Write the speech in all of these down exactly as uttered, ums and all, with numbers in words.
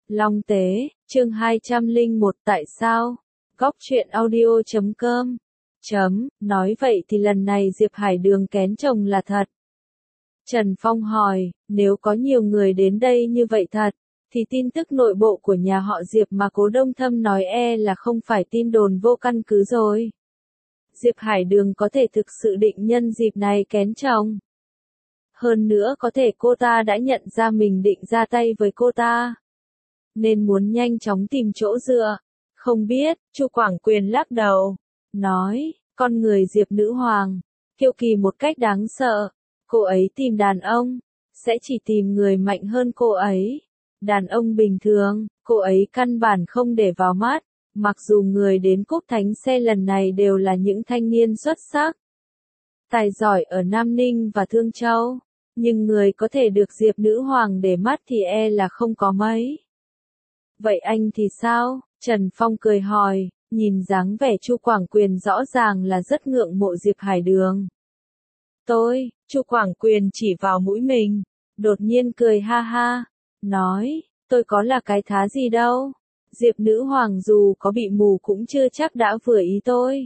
Long Tế, chương hai trăm lẻ một tại sao? Góc truyện audio chấm com. Chấm, nói vậy thì lần này Diệp Hải Đường kén chồng là thật. Trần Phong hỏi, nếu có nhiều người đến đây như vậy thật, thì tin tức nội bộ của nhà họ Diệp mà Cố Đông Thâm nói e là không phải tin đồn vô căn cứ rồi. Diệp Hải Đường có thể thực sự định nhân dịp này kén chồng. Hơn nữa có thể cô ta đã nhận ra mình định ra tay với cô ta, nên muốn nhanh chóng tìm chỗ dựa. Không biết, Chu Quảng Quyền lắc đầu, nói, con người Diệp nữ hoàng, kiêu kỳ một cách đáng sợ. Cô ấy tìm đàn ông, sẽ chỉ tìm người mạnh hơn cô ấy. Đàn ông bình thường, cô ấy căn bản không để vào mắt. Mặc dù người đến Cúp Thánh Xe lần này đều là những thanh niên xuất sắc, tài giỏi ở Nam Ninh và Thương Châu, nhưng người có thể được Diệp nữ hoàng để mắt thì e là không có mấy. Vậy anh thì sao? Trần Phong cười hỏi, nhìn dáng vẻ Chu Quảng Quyền rõ ràng là rất ngưỡng mộ Diệp Hải Đường. Tôi, Chu Quảng Quyền chỉ vào mũi mình, đột nhiên cười ha ha, nói, tôi có là cái thá gì đâu. Diệp nữ hoàng dù có bị mù cũng chưa chắc đã vừa ý tôi.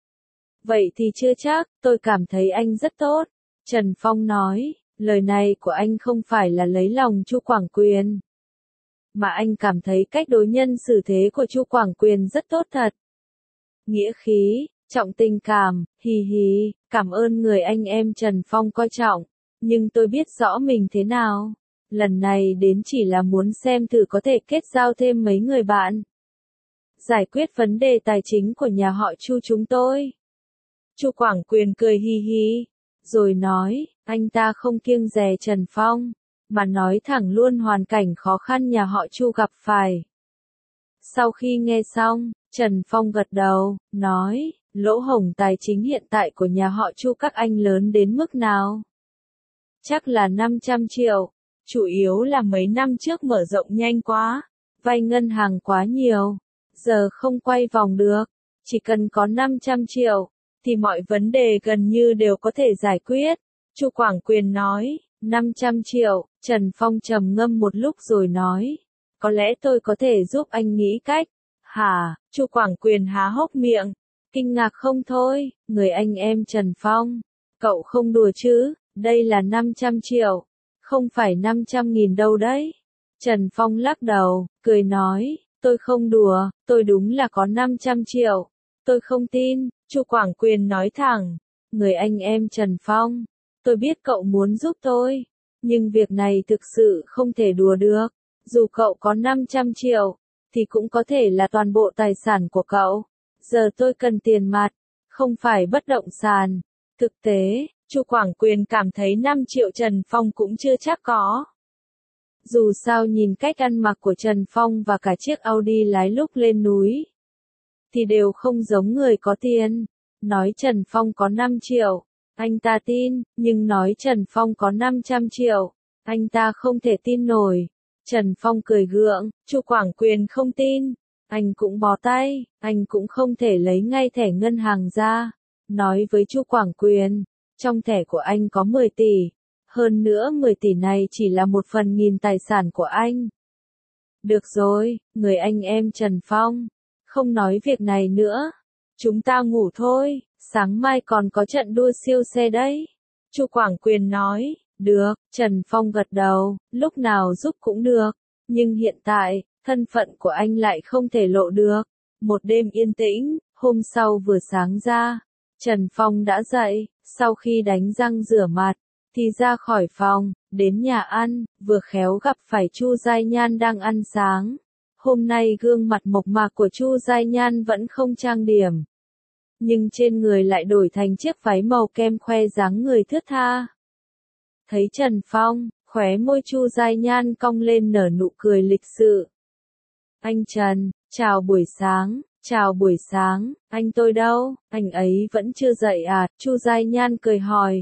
Vậy thì chưa chắc, tôi cảm thấy anh rất tốt. Trần Phong nói, lời này của anh không phải là lấy lòng Chu Quảng Quyền, mà anh cảm thấy cách đối nhân xử thế của Chu Quảng Quyền rất tốt thật. Nghĩa khí, trọng tình cảm, hì hì, cảm ơn người anh em Trần Phong coi trọng, nhưng tôi biết rõ mình thế nào. Lần này đến chỉ là muốn xem thử có thể kết giao thêm mấy người bạn, giải quyết vấn đề tài chính của nhà họ Chu chúng tôi. Chu Quảng Quyền cười hi hi, rồi nói, anh ta không kiêng dè Trần Phong, mà nói thẳng luôn hoàn cảnh khó khăn nhà họ Chu gặp phải. Sau khi nghe xong, Trần Phong gật đầu, nói, lỗ hổng tài chính hiện tại của nhà họ Chu các anh lớn đến mức nào? Chắc là năm trăm triệu. Chủ yếu là mấy năm trước mở rộng nhanh quá, vay ngân hàng quá nhiều, giờ không quay vòng được, chỉ cần có năm trăm triệu, thì mọi vấn đề gần như đều có thể giải quyết. Chu Quảng Quyền nói, năm trăm triệu, Trần Phong trầm ngâm một lúc rồi nói, có lẽ tôi có thể giúp anh nghĩ cách. Hả? Chu Quảng Quyền há hốc miệng, kinh ngạc không thôi, người anh em Trần Phong, cậu không đùa chứ, đây là năm trăm triệu. Không phải năm trăm nghìn đâu đấy. Trần Phong lắc đầu, cười nói, tôi không đùa, tôi đúng là có năm trăm triệu. Tôi không tin. Chu Quảng Quyền nói thẳng, người anh em Trần Phong, tôi biết cậu muốn giúp tôi, nhưng việc này thực sự không thể đùa được. Dù cậu có năm trăm triệu, thì cũng có thể là toàn bộ tài sản của cậu. Giờ tôi cần tiền mặt, không phải bất động sản. Thực tế, Chu Quảng Quyền cảm thấy năm triệu Trần Phong cũng chưa chắc có. Dù sao nhìn cách ăn mặc của Trần Phong và cả chiếc Audi lái lúc lên núi, thì đều không giống người có tiền. Nói Trần Phong có năm triệu, anh ta tin, nhưng nói Trần Phong có năm trăm triệu, anh ta không thể tin nổi. Trần Phong cười gượng, Chu Quảng Quyền không tin, anh cũng bó tay, anh cũng không thể lấy ngay thẻ ngân hàng ra. Nói với Chu Quảng Quyền, trong thẻ của anh có mười tỷ, hơn nữa mười tỷ này chỉ là một phần nghìn tài sản của anh. Được rồi, người anh em Trần Phong, không nói việc này nữa, chúng ta ngủ thôi, sáng mai còn có trận đua siêu xe đấy. Chu Quảng Quyền nói, được, Trần Phong gật đầu, lúc nào giúp cũng được, nhưng hiện tại, thân phận của anh lại không thể lộ được. Một đêm yên tĩnh, hôm sau vừa sáng ra, Trần Phong đã dậy, sau khi đánh răng rửa mặt, thì ra khỏi phòng, đến nhà ăn, vừa khéo gặp phải Chu Giai Nhan đang ăn sáng. Hôm nay gương mặt mộc mạc của Chu Giai Nhan vẫn không trang điểm, nhưng trên người lại đổi thành chiếc váy màu kem khoe dáng người thướt tha. Thấy Trần Phong, khóe môi Chu Giai Nhan cong lên nở nụ cười lịch sự. Anh Trần, chào buổi sáng. Chào buổi sáng, anh tôi đâu, anh ấy vẫn chưa dậy à? Chu Giai Nhan cười hỏi.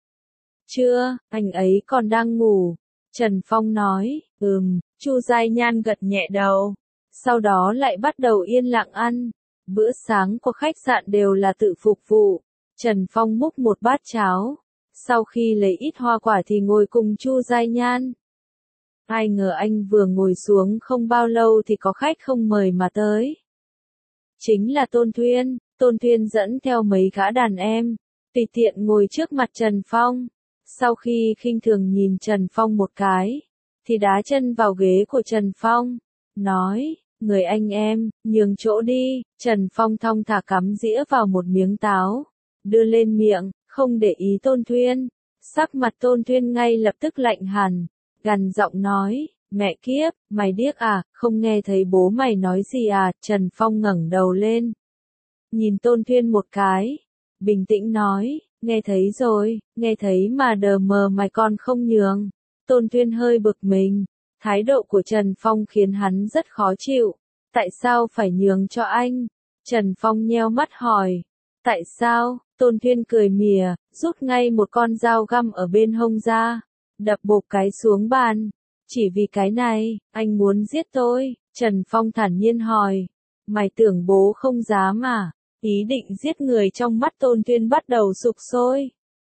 Chưa, anh ấy còn đang ngủ. Trần Phong nói, ừm, Chu Giai Nhan gật nhẹ đầu. Sau đó lại bắt đầu yên lặng ăn. Bữa sáng của khách sạn đều là tự phục vụ. Trần Phong múc một bát cháo. Sau khi lấy ít hoa quả thì ngồi cùng Chu Giai Nhan. Ai ngờ anh vừa ngồi xuống không bao lâu thì có khách không mời mà tới. Chính là Tôn Thuyên. Tôn Thuyên dẫn theo mấy gã đàn em, tùy tiện ngồi trước mặt Trần Phong. Sau khi khinh thường nhìn Trần Phong một cái, thì đá chân vào ghế của Trần Phong, nói, người anh em, nhường chỗ đi. Trần Phong thong thả cắm dĩa vào một miếng táo, đưa lên miệng, không để ý Tôn Thuyên. Sắc mặt Tôn Thuyên ngay lập tức lạnh hẳn, gằn giọng nói, mẹ kiếp, mày điếc à, không nghe thấy bố mày nói gì à? Trần Phong ngẩng đầu lên, nhìn Tôn Thuyên một cái, bình tĩnh nói, nghe thấy rồi, nghe thấy mà đờ mờ mày còn không nhường. Tôn Thuyên hơi bực mình, thái độ của Trần Phong khiến hắn rất khó chịu. Tại sao phải nhường cho anh? Trần Phong nheo mắt hỏi. Tại sao? Tôn Thuyên cười mỉa, rút ngay một con dao găm ở bên hông ra, đập bộp cái xuống bàn. Chỉ vì cái này, anh muốn giết tôi? Trần Phong thản nhiên hỏi. Mày tưởng bố không dám à? Ý định giết người trong mắt Tôn Thuyên bắt đầu sục sôi.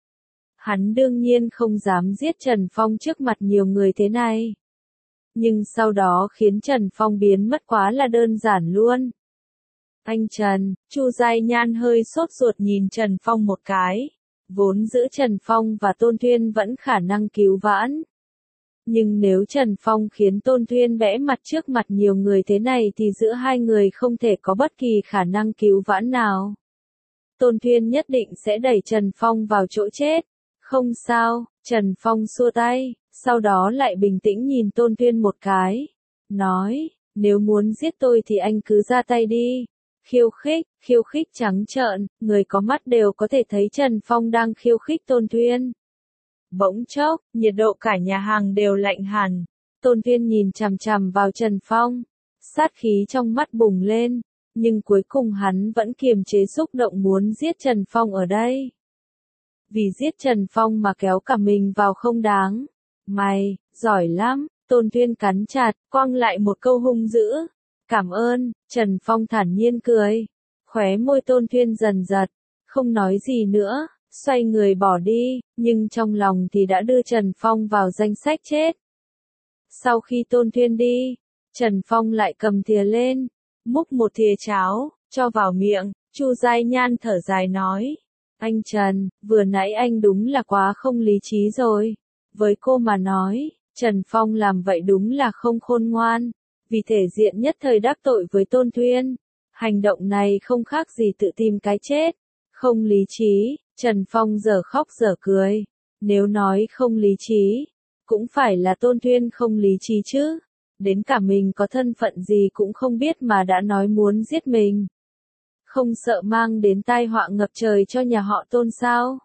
Hắn đương nhiên không dám giết Trần Phong trước mặt nhiều người thế này. Nhưng sau đó khiến Trần Phong biến mất quá là đơn giản luôn. Anh Trần, Chu Giai Nhan hơi sốt ruột nhìn Trần Phong một cái. Vốn giữa Trần Phong và Tôn Thuyên vẫn khả năng cứu vãn. Nhưng nếu Trần Phong khiến Tôn Thuyên bẽ mặt trước mặt nhiều người thế này thì giữa hai người không thể có bất kỳ khả năng cứu vãn nào. Tôn Thuyên nhất định sẽ đẩy Trần Phong vào chỗ chết. Không sao, Trần Phong xua tay, sau đó lại bình tĩnh nhìn Tôn Thuyên một cái. Nói, nếu muốn giết tôi thì anh cứ ra tay đi. Khiêu khích, khiêu khích trắng trợn, người có mắt đều có thể thấy Trần Phong đang khiêu khích Tôn Thuyên. Bỗng chốc, nhiệt độ cả nhà hàng đều lạnh hẳn. Tôn Thuyên nhìn chằm chằm vào Trần Phong, sát khí trong mắt bùng lên, nhưng cuối cùng hắn vẫn kiềm chế xúc động muốn giết Trần Phong ở đây. Vì giết Trần Phong mà kéo cả mình vào không đáng. Mày, giỏi lắm, Tôn Thuyên cắn chặt, quăng lại một câu hung dữ. Cảm ơn, Trần Phong thản nhiên cười. Khóe môi Tôn Thuyên dần giật, không nói gì nữa, xoay người bỏ đi, nhưng trong lòng thì đã đưa Trần Phong vào danh sách chết. Sau khi Tôn Thuyên đi, Trần Phong lại cầm thìa lên, múc một thìa cháo, cho vào miệng. Chu Giai Nhan thở dài nói. Anh Trần, vừa nãy anh đúng là quá không lý trí rồi. Với cô mà nói, Trần Phong làm vậy đúng là không khôn ngoan. Vì thể diện nhất thời đắc tội với Tôn Thuyên. Hành động này không khác gì tự tìm cái chết. Không lý trí, Trần Phong giờ khóc giờ cười. Nếu nói không lý trí, cũng phải là Tôn Thuyên không lý trí chứ. Đến cả mình có thân phận gì cũng không biết mà đã nói muốn giết mình. Không sợ mang đến tai họa ngập trời cho nhà họ Tôn sao?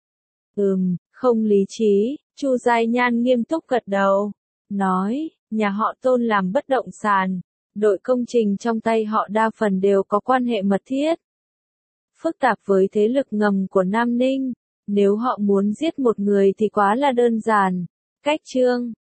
Ừm, không lý trí, Chu Giai Nhan nghiêm túc gật đầu. Nói, nhà họ Tôn làm bất động sản. Đội công trình trong tay họ đa phần đều có quan hệ mật thiết. Phức tạp với thế lực ngầm của Nam Ninh. Nếu họ muốn giết một người thì quá là đơn giản. Cách chương